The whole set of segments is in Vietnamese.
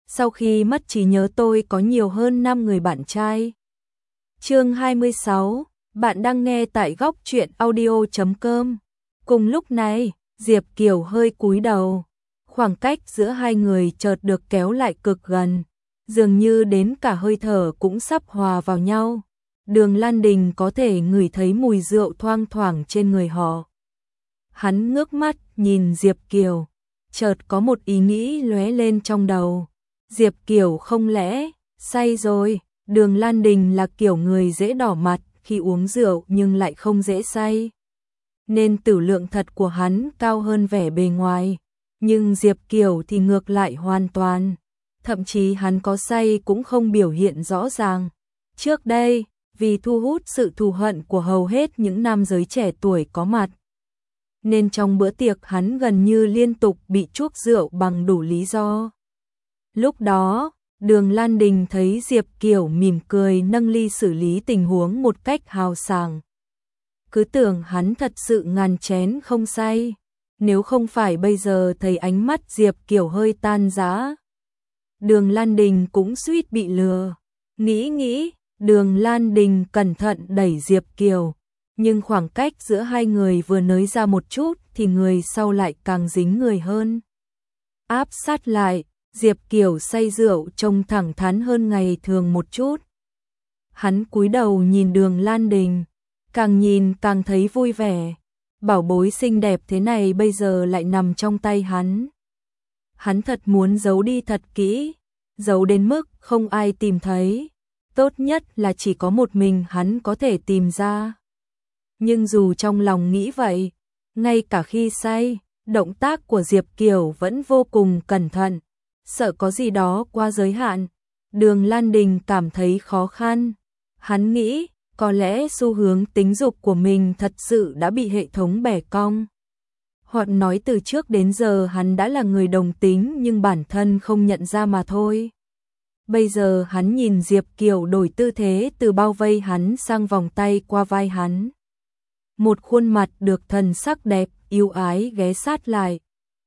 sau khi mất trí nhớ tôi có nhiều hơn 5 người bạn trai. Chương 26, bạn đang nghe tại góc truyện audio.com. Cùng lúc này, Diệp Kiều hơi cúi đầu, khoảng cách giữa hai người chợt được kéo lại cực gần, dường như đến cả hơi thở cũng sắp hòa vào nhau. Đường Lan Đình có thể ngửi thấy mùi rượu thoang thoảng trên người họ. Hắn ngước mắt nhìn Diệp Kiều, chợt có một ý nghĩ lóe lên trong đầu. Diệp Kiều không lẽ say rồi? Đường Lan Đình là kiểu người dễ đỏ mặt khi uống rượu nhưng lại không dễ say, nên tử lượng thật của hắn cao hơn vẻ bề ngoài. Nhưng Diệp Kiều thì ngược lại hoàn toàn, thậm chí hắn có say cũng không biểu hiện rõ ràng. Trước đây, vì thu hút sự thù hận của hầu hết những nam giới trẻ tuổi có mặt, nên trong bữa tiệc hắn gần như liên tục bị chuốc rượu bằng đủ lý do. Lúc đó, Đường Lan Đình thấy Diệp Kiều mỉm cười nâng ly xử lý tình huống một cách hào sảng. Cứ tưởng hắn thật sự ngàn chén không say, nếu không phải bây giờ thấy ánh mắt Diệp Kiều hơi tan rã, Đường Lan Đình cũng suýt bị lừa. Nghĩ, Đường Lan Đình cẩn thận đẩy Diệp Kiều, nhưng khoảng cách giữa hai người vừa nới ra một chút thì người sau lại càng dính người hơn. Áp sát lại, Diệp Kiều say rượu trông thẳng thắn hơn ngày thường một chút. Hắn cúi đầu nhìn Đường Lan Đình, càng nhìn càng thấy vui vẻ. Bảo bối xinh đẹp thế này bây giờ lại nằm trong tay hắn. Hắn thật muốn giấu đi thật kỹ, giấu đến mức không ai tìm thấy. Tốt nhất là chỉ có một mình hắn có thể tìm ra. Nhưng dù trong lòng nghĩ vậy, ngay cả khi say, động tác của Diệp Kiều vẫn vô cùng cẩn thận, sợ có gì đó qua giới hạn. Đường Lan Đình cảm thấy khó khăn. Hắn nghĩ, có lẽ xu hướng tính dục của mình thật sự đã bị hệ thống bẻ cong. Hoặc nói từ trước đến giờ hắn đã là người đồng tính nhưng bản thân không nhận ra mà thôi. Bây giờ hắn nhìn Diệp Kiều đổi tư thế từ bao vây hắn sang vòng tay qua vai hắn. Một khuôn mặt được thần sắc đẹp, yêu ái ghé sát lại.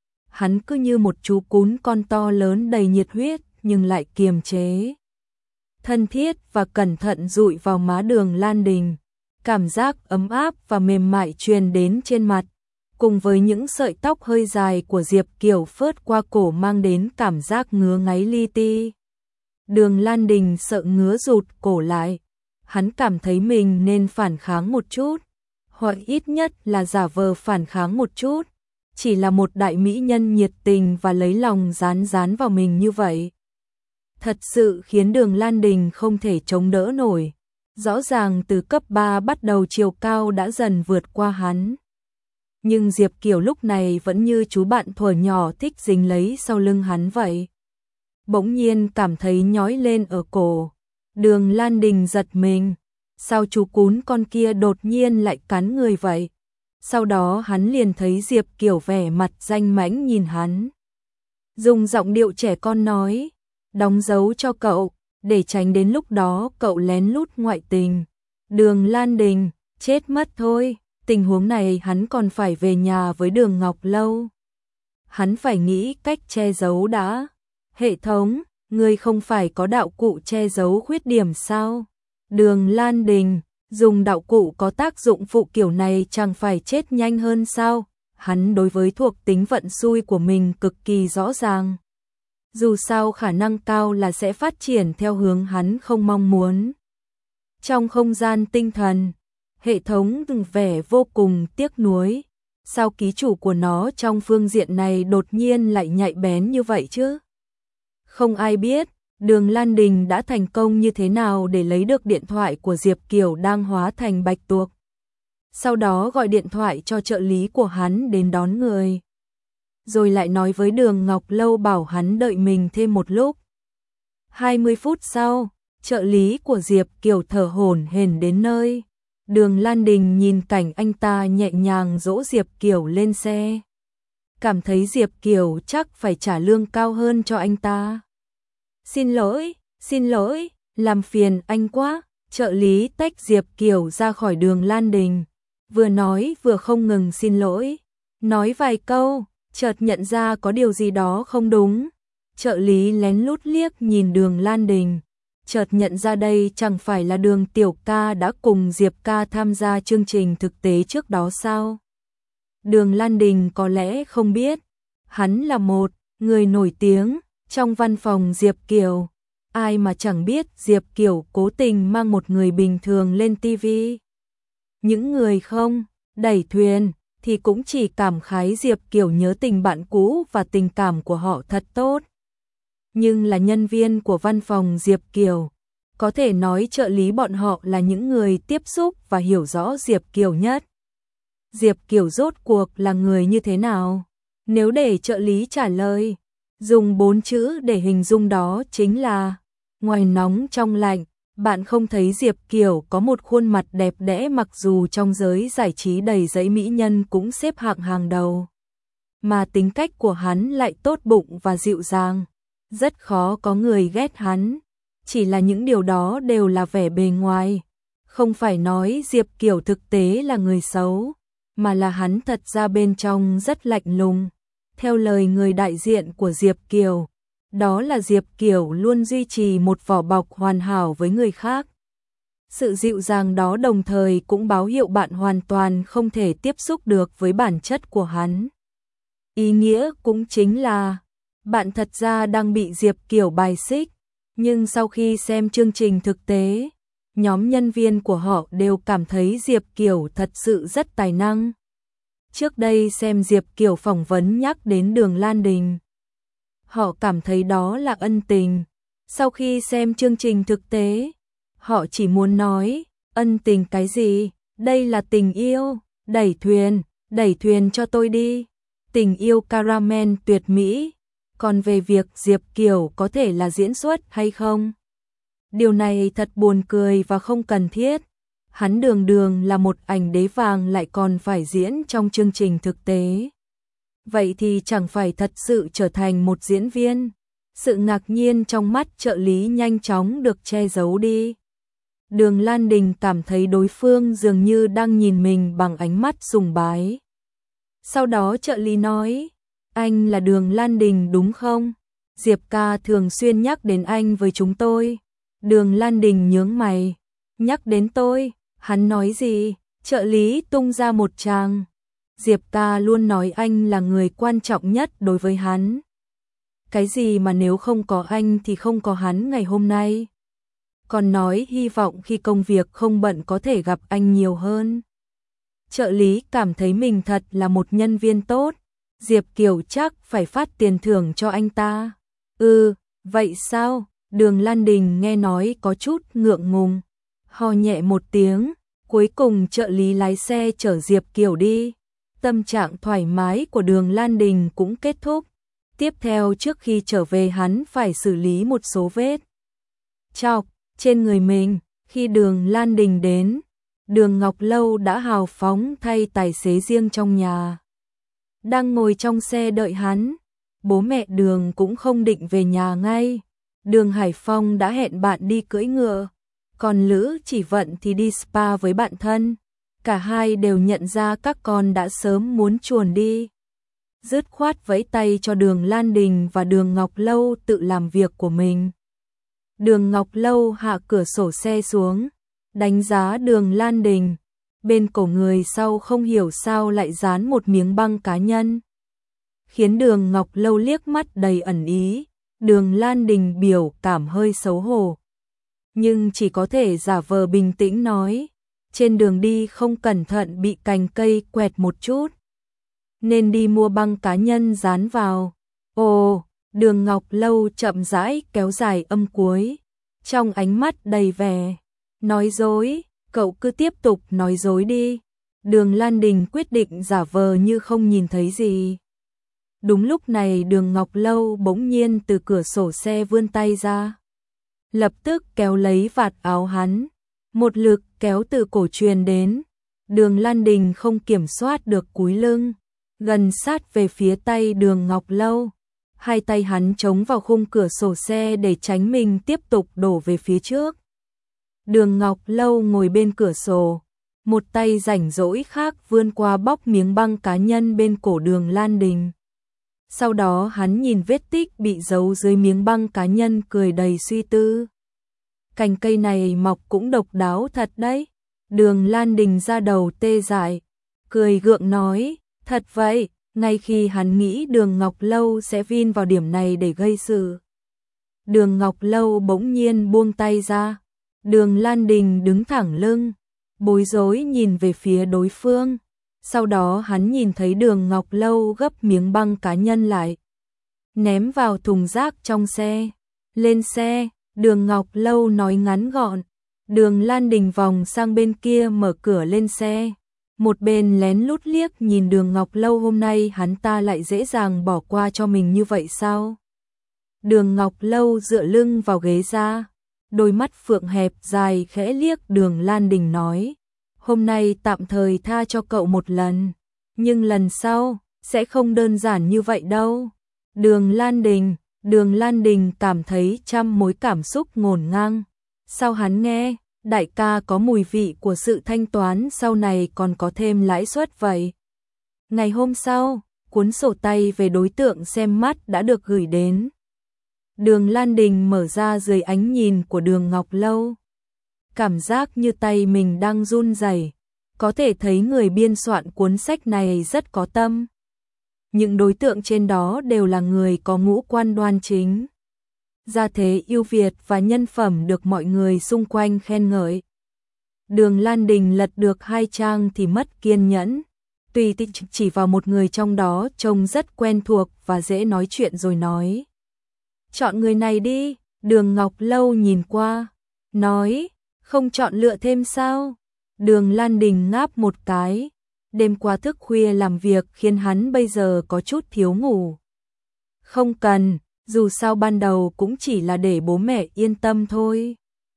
Hắn cứ như một chú cún con to lớn đầy nhiệt huyết nhưng lại kiềm chế. Thân thiết và cẩn thận dụi vào má Đường Lan Đình. Cảm giác ấm áp và mềm mại truyền đến trên mặt, cùng với những sợi tóc hơi dài của Diệp Kiều phớt qua cổ mang đến cảm giác ngứa ngáy li ti. Đường Lan Đình sợ ngứa rụt cổ lại. Hắn cảm thấy mình nên phản kháng một chút, hoặc ít nhất là giả vờ phản kháng một chút. Chỉ là một đại mỹ nhân nhiệt tình và lấy lòng dán vào mình như vậy, thật sự khiến Đường Lan Đình không thể chống đỡ nổi. Rõ ràng từ cấp 3 bắt đầu chiều cao đã dần vượt qua hắn. Nhưng Diệp Kiều lúc này vẫn như chú bạn thuở nhỏ thích dính lấy sau lưng hắn vậy. Bỗng nhiên cảm thấy nhói lên ở cổ. Đường Lan Đình giật mình. Sao chú cún con kia đột nhiên lại cắn người vậy? Sau đó hắn liền thấy Diệp Kiều vẻ mặt danh mãnh nhìn hắn, dùng giọng điệu trẻ con nói, đóng dấu cho cậu, để tránh đến lúc đó cậu lén lút ngoại tình. Đường Lan Đình, chết mất thôi, tình huống này hắn còn phải về nhà với Đường Ngọc Lâu. Hắn phải nghĩ cách che giấu đã. Hệ thống, ngươi không phải có đạo cụ che giấu khuyết điểm sao? Đường Lan Đình, dùng đạo cụ có tác dụng phụ kiểu này chẳng phải chết nhanh hơn sao? Hắn đối với thuộc tính vận xui của mình cực kỳ rõ ràng. Dù sao khả năng cao là sẽ phát triển theo hướng hắn không mong muốn. Trong không gian tinh thần, hệ thống từng vẻ vô cùng tiếc nuối. Sao ký chủ của nó trong phương diện này đột nhiên lại nhạy bén như vậy chứ? Không ai biết Đường Lan Đình đã thành công như thế nào để lấy được điện thoại của Diệp Kiều đang hóa thành bạch tuộc. Sau đó gọi điện thoại cho trợ lý của hắn đến đón người. Rồi lại nói với Đường Ngọc Lâu bảo hắn đợi mình thêm một lúc. 20 phút sau, trợ lý của Diệp Kiều thở hổn hển đến nơi. Đường Lan Đình nhìn cảnh anh ta nhẹ nhàng dỗ Diệp Kiều lên xe. Cảm thấy Diệp Kiều chắc phải trả lương cao hơn cho anh ta. Xin lỗi, làm phiền anh quá. Trợ lý tách Diệp Kiều ra khỏi Đường Lan Đình. Vừa nói vừa không ngừng xin lỗi. Nói vài câu, chợt nhận ra có điều gì đó không đúng. Trợ lý lén lút liếc nhìn Đường Lan Đình, chợt nhận ra đây chẳng phải là Đường tiểu ca đã cùng Diệp ca tham gia chương trình thực tế trước đó sao? Đường Lan Đình có lẽ không biết, hắn là một người nổi tiếng trong văn phòng Diệp Kiều. Ai mà chẳng biết Diệp Kiều cố tình mang một người bình thường lên TV. Những người không đẩy thuyền thì cũng chỉ cảm khái Diệp Kiều nhớ tình bạn cũ và tình cảm của họ thật tốt. Nhưng là nhân viên của văn phòng Diệp Kiều, có thể nói trợ lý bọn họ là những người tiếp xúc và hiểu rõ Diệp Kiều nhất. Diệp Kiều rốt cuộc là người như thế nào? Nếu để trợ lý trả lời, dùng 4 chữ để hình dung đó chính là ngoài nóng trong lạnh. Bạn không thấy Diệp Kiều có một khuôn mặt đẹp đẽ mặc dù trong giới giải trí đầy dẫy mỹ nhân cũng xếp hạng hàng đầu. Mà tính cách của hắn lại tốt bụng và dịu dàng. Rất khó có người ghét hắn. Chỉ là những điều đó đều là vẻ bề ngoài. Không phải nói Diệp Kiều thực tế là người xấu, mà là hắn thật ra bên trong rất lạnh lùng. Theo lời người đại diện của Diệp Kiều, đó là Diệp Kiều luôn duy trì một vỏ bọc hoàn hảo với người khác. Sự dịu dàng đó đồng thời cũng báo hiệu bạn hoàn toàn không thể tiếp xúc được với bản chất của hắn. Ý nghĩa cũng chính là bạn thật ra đang bị Diệp Kiều bài xích, nhưng sau khi xem chương trình thực tế, nhóm nhân viên của họ đều cảm thấy Diệp Kiều thật sự rất tài năng. Trước đây xem Diệp Kiều phỏng vấn nhắc đến Đường Lan Đình, họ cảm thấy đó là ân tình. Sau khi xem chương trình thực tế, họ chỉ muốn nói, ân tình cái gì, đây là tình yêu, đẩy thuyền cho tôi đi. Tình yêu caramel tuyệt mỹ. Còn về việc Diệp Kiều có thể là diễn xuất hay không, điều này thật buồn cười và không cần thiết. Hắn đường đường là một ảnh đế vàng lại còn phải diễn trong chương trình thực tế. Vậy thì chẳng phải thật sự trở thành một diễn viên. Sự ngạc nhiên trong mắt trợ lý nhanh chóng được che giấu đi. Đường Lan Đình cảm thấy đối phương dường như đang nhìn mình bằng ánh mắt sùng bái. Sau đó trợ lý nói, anh là Đường Lan Đình đúng không? Diệp ca thường xuyên nhắc đến anh với chúng tôi. Đường Lan Đình nhướng mày, nhắc đến tôi, hắn nói gì? Trợ lý tung ra một tràng. Diệp ca luôn nói anh là người quan trọng nhất đối với hắn. Cái gì mà nếu không có anh thì không có hắn ngày hôm nay. Còn nói hy vọng khi công việc không bận có thể gặp anh nhiều hơn. Trợ lý cảm thấy mình thật là một nhân viên tốt. Diệp Kiều chắc phải phát tiền thưởng cho anh ta. Vậy sao? Đường Lan Đình nghe nói có chút ngượng ngùng. Ho nhẹ một tiếng, cuối cùng trợ lý lái xe chở Diệp Kiều đi. Tâm trạng thoải mái của Đường Lan Đình cũng kết thúc. Tiếp theo trước khi trở về hắn phải xử lý một số vết chọc trên người mình. Khi Đường Lan Đình đến, Đường Ngọc Lâu đã hào phóng thay tài xế riêng trong nhà. Đang ngồi trong xe đợi hắn. Bố mẹ Đường cũng không định về nhà ngay. Đường Hải Phong đã hẹn bạn đi cưỡi ngựa, còn Lữ Chỉ Vận thì đi spa với bạn thân. Cả hai đều nhận ra các con đã sớm muốn chuồn đi. Dứt khoát vẫy tay cho Đường Lan Đình và Đường Ngọc Lâu tự làm việc của mình. Đường Ngọc Lâu hạ cửa sổ xe xuống, đánh giá Đường Lan Đình. Bên cổ người sau không hiểu sao lại dán một miếng băng cá nhân, khiến Đường Ngọc Lâu liếc mắt đầy ẩn ý. Đường Lan Đình biểu cảm hơi xấu hổ, nhưng chỉ có thể giả vờ bình tĩnh nói, trên đường đi không cẩn thận bị cành cây quẹt một chút, nên đi mua băng cá nhân dán vào. Ồ, Đường Ngọc Lâu chậm rãi kéo dài âm cuối, trong ánh mắt đầy vẻ nói dối. Cậu cứ tiếp tục nói dối đi. Đường Lan Đình quyết định giả vờ như không nhìn thấy gì. Đúng lúc này Đường Ngọc Lâu bỗng nhiên từ cửa sổ xe vươn tay ra, lập tức kéo lấy vạt áo hắn. Một lực kéo từ cổ truyền đến. Đường Lan Đình không kiểm soát được cúi lưng, gần sát về phía tay Đường Ngọc Lâu. Hai tay hắn chống vào khung cửa sổ xe để tránh mình tiếp tục đổ về phía trước. Đường Ngọc Lâu ngồi bên cửa sổ, một tay rảnh rỗi khác vươn qua bóc miếng băng cá nhân bên cổ Đường Lan Đình. Sau đó hắn nhìn vết tích bị giấu dưới miếng băng cá nhân cười đầy suy tư. Cành cây này mọc cũng độc đáo thật đấy. Đường Lan Đình ra đầu tê dại, cười gượng nói, thật vậy, ngay khi hắn nghĩ Đường Ngọc Lâu sẽ vin vào điểm này để gây sự. Đường Ngọc Lâu bỗng nhiên buông tay ra, Đường Lan Đình đứng thẳng lưng, bối rối nhìn về phía đối phương. Sau đó hắn nhìn thấy Đường Ngọc Lâu gấp miếng băng cá nhân lại, ném vào thùng rác trong xe. Lên xe, Đường Ngọc Lâu nói ngắn gọn. Đường Lan Đình vòng sang bên kia mở cửa lên xe. Một bên lén lút liếc nhìn Đường Ngọc Lâu, hôm nay hắn ta lại dễ dàng bỏ qua cho mình như vậy sao? Đường Ngọc Lâu dựa lưng vào ghế ra, đôi mắt phượng hẹp dài khẽ liếc Đường Lan Đình nói, hôm nay tạm thời tha cho cậu một lần, nhưng lần sau sẽ không đơn giản như vậy đâu. Đường Lan Đình cảm thấy trăm mối cảm xúc ngổn ngang. Sao hắn nghe, đại ca có mùi vị của sự thanh toán sau này còn có thêm lãi suất vậy? Ngày hôm sau, cuốn sổ tay về đối tượng xem mắt đã được gửi đến. Đường Lan Đình mở ra dưới ánh nhìn của Đường Ngọc Lâu. Cảm giác như tay mình đang run rẩy, có thể thấy người biên soạn cuốn sách này rất có tâm. Những đối tượng trên đó đều là người có ngũ quan đoan chính, gia thế ưu việt và nhân phẩm được mọi người xung quanh khen ngợi. Đường Lan Đình lật được 2 trang thì mất kiên nhẫn, tùy chỉ vào một người trong đó trông rất quen thuộc và dễ nói chuyện rồi nói. Chọn người này đi. Đường Ngọc Lâu nhìn qua, nói, không chọn lựa thêm sao? Đường Lan Đình ngáp một cái, đêm qua thức khuya làm việc khiến hắn bây giờ có chút thiếu ngủ. Không cần, dù sao ban đầu cũng chỉ là để bố mẹ yên tâm thôi.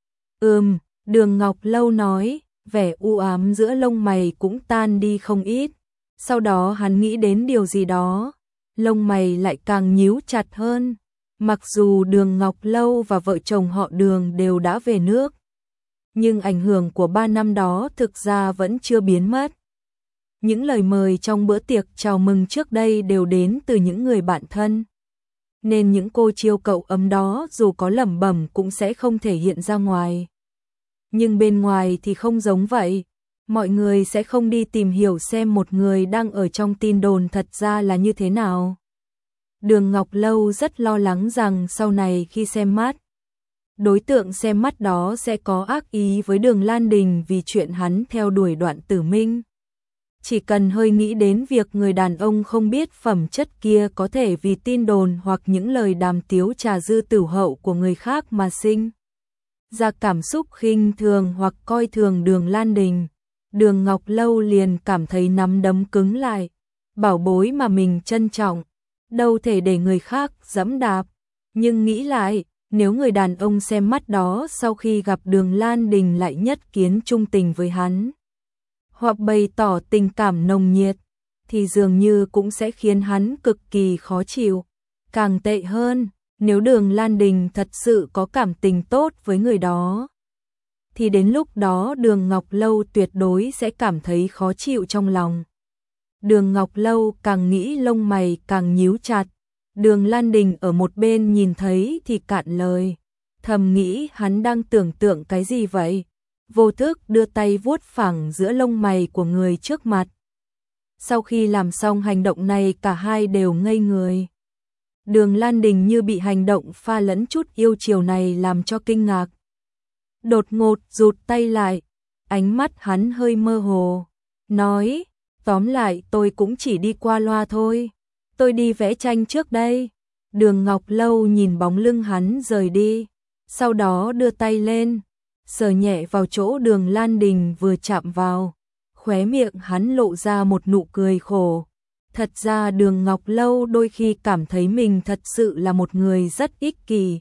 Đường Ngọc Lâu nói, vẻ u ám giữa lông mày cũng tan đi không ít. Sau đó hắn nghĩ đến điều gì đó, lông mày lại càng nhíu chặt hơn. Mặc dù Đường Ngọc Lâu và vợ chồng họ Đường đều đã về nước, nhưng ảnh hưởng của 3 năm đó thực ra vẫn chưa biến mất. Những lời mời trong bữa tiệc chào mừng trước đây đều đến từ những người bạn thân, nên những cô chiêu cậu ấm đó dù có lẩm bẩm cũng sẽ không thể hiện ra ngoài. Nhưng bên ngoài thì không giống vậy, mọi người sẽ không đi tìm hiểu xem một người đang ở trong tin đồn thật ra là như thế nào. Đường Ngọc Lâu rất lo lắng rằng sau này khi xem mắt, đối tượng xem mắt đó sẽ có ác ý với Đường Lan Đình vì chuyện hắn theo đuổi Đoạn Tử Minh. Chỉ cần hơi nghĩ đến việc người đàn ông không biết phẩm chất kia có thể vì tin đồn hoặc những lời đàm tiếu trà dư tửu hậu của người khác mà sinh ra cảm xúc khinh thường hoặc coi thường Đường Lan Đình, Đường Ngọc Lâu liền cảm thấy nắm đấm cứng lại. Bảo bối mà mình trân trọng, đâu thể để người khác giẫm đạp. Nhưng nghĩ lại, nếu người đàn ông xem mắt đó sau khi gặp Đường Lan Đình lại nhất kiến trung tình với hắn, hoặc bày tỏ tình cảm nồng nhiệt, thì dường như cũng sẽ khiến hắn cực kỳ khó chịu. Càng tệ hơn, nếu Đường Lan Đình thật sự có cảm tình tốt với người đó, thì đến lúc đó Đường Ngọc Lâu tuyệt đối sẽ cảm thấy khó chịu trong lòng. Đường Ngọc Lâu càng nghĩ lông mày càng nhíu chặt. Đường Lan Đình ở một bên nhìn thấy thì cạn lời, thầm nghĩ hắn đang tưởng tượng cái gì vậy, vô thức đưa tay vuốt phẳng giữa lông mày của người trước mặt. Sau khi làm xong hành động này cả hai đều ngây người. Đường Lan Đình như bị hành động pha lẫn chút yêu chiều này làm cho kinh ngạc. Đột ngột rụt tay lại, ánh mắt hắn hơi mơ hồ, nói, tóm lại tôi cũng chỉ đi qua loa thôi, tôi đi vẽ tranh trước đây. Đường Ngọc Lâu nhìn bóng lưng hắn rời đi, sau đó đưa tay lên, sờ nhẹ vào chỗ Đường Lan Đình vừa chạm vào, khóe miệng hắn lộ ra một nụ cười khổ. Thật ra Đường Ngọc Lâu đôi khi cảm thấy mình thật sự là một người rất ích kỷ.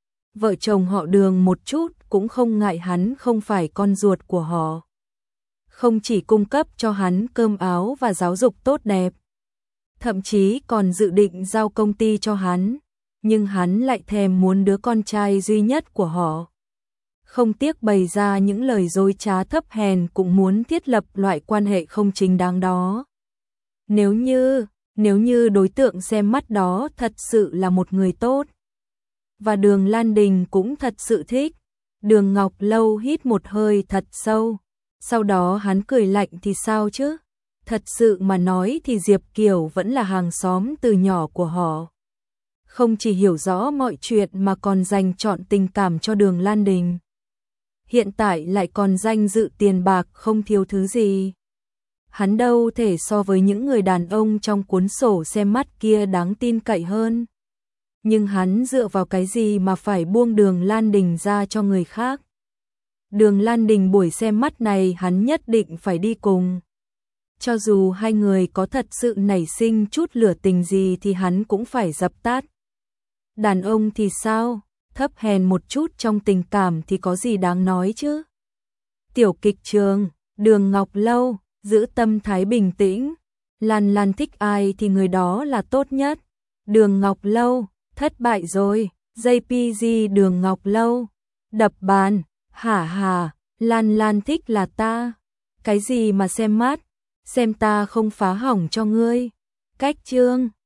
Vợ chồng họ Đường một chút cũng không ngại hắn không phải con ruột của họ. Không chỉ cung cấp cho hắn cơm áo và giáo dục tốt đẹp, thậm chí còn dự định giao công ty cho hắn, nhưng hắn lại thèm muốn đứa con trai duy nhất của họ. Không tiếc bày ra những lời dối trá thấp hèn cũng muốn thiết lập loại quan hệ không chính đáng đó. Nếu như Nếu như đối tượng xem mắt đó thật sự là một người tốt, và Đường Lan Đình cũng thật sự thích. Đường Ngọc Lâu hít một hơi thật sâu, sau đó hắn cười lạnh thì sao chứ? Thật sự mà nói thì Diệp Kiều vẫn là hàng xóm từ nhỏ của họ. Không chỉ hiểu rõ mọi chuyện mà còn dành trọn tình cảm cho Đường Lan Đình. Hiện tại lại còn danh dự tiền bạc không thiếu thứ gì. Hắn đâu thể so với những người đàn ông trong cuốn sổ xem mắt kia đáng tin cậy hơn. Nhưng hắn dựa vào cái gì mà phải buông Đường Lan Đình ra cho người khác? Đường Lan Đình buổi xem mắt này hắn nhất định phải đi cùng. Cho dù hai người có thật sự nảy sinh chút lửa tình gì thì hắn cũng phải dập tắt. Đàn ông thì sao? Thấp hèn một chút trong tình cảm thì có gì đáng nói chứ? Tiểu kịch trường, Đường Ngọc Lâu, giữ tâm thái bình tĩnh. Lan Lan thích ai thì người đó là tốt nhất. Đường Ngọc Lâu, thất bại rồi. JPG Đường Ngọc Lâu, đập bàn, hả, Lan Lan thích là ta. Cái gì mà xem mắt, xem ta không phá hỏng cho ngươi. Cách chương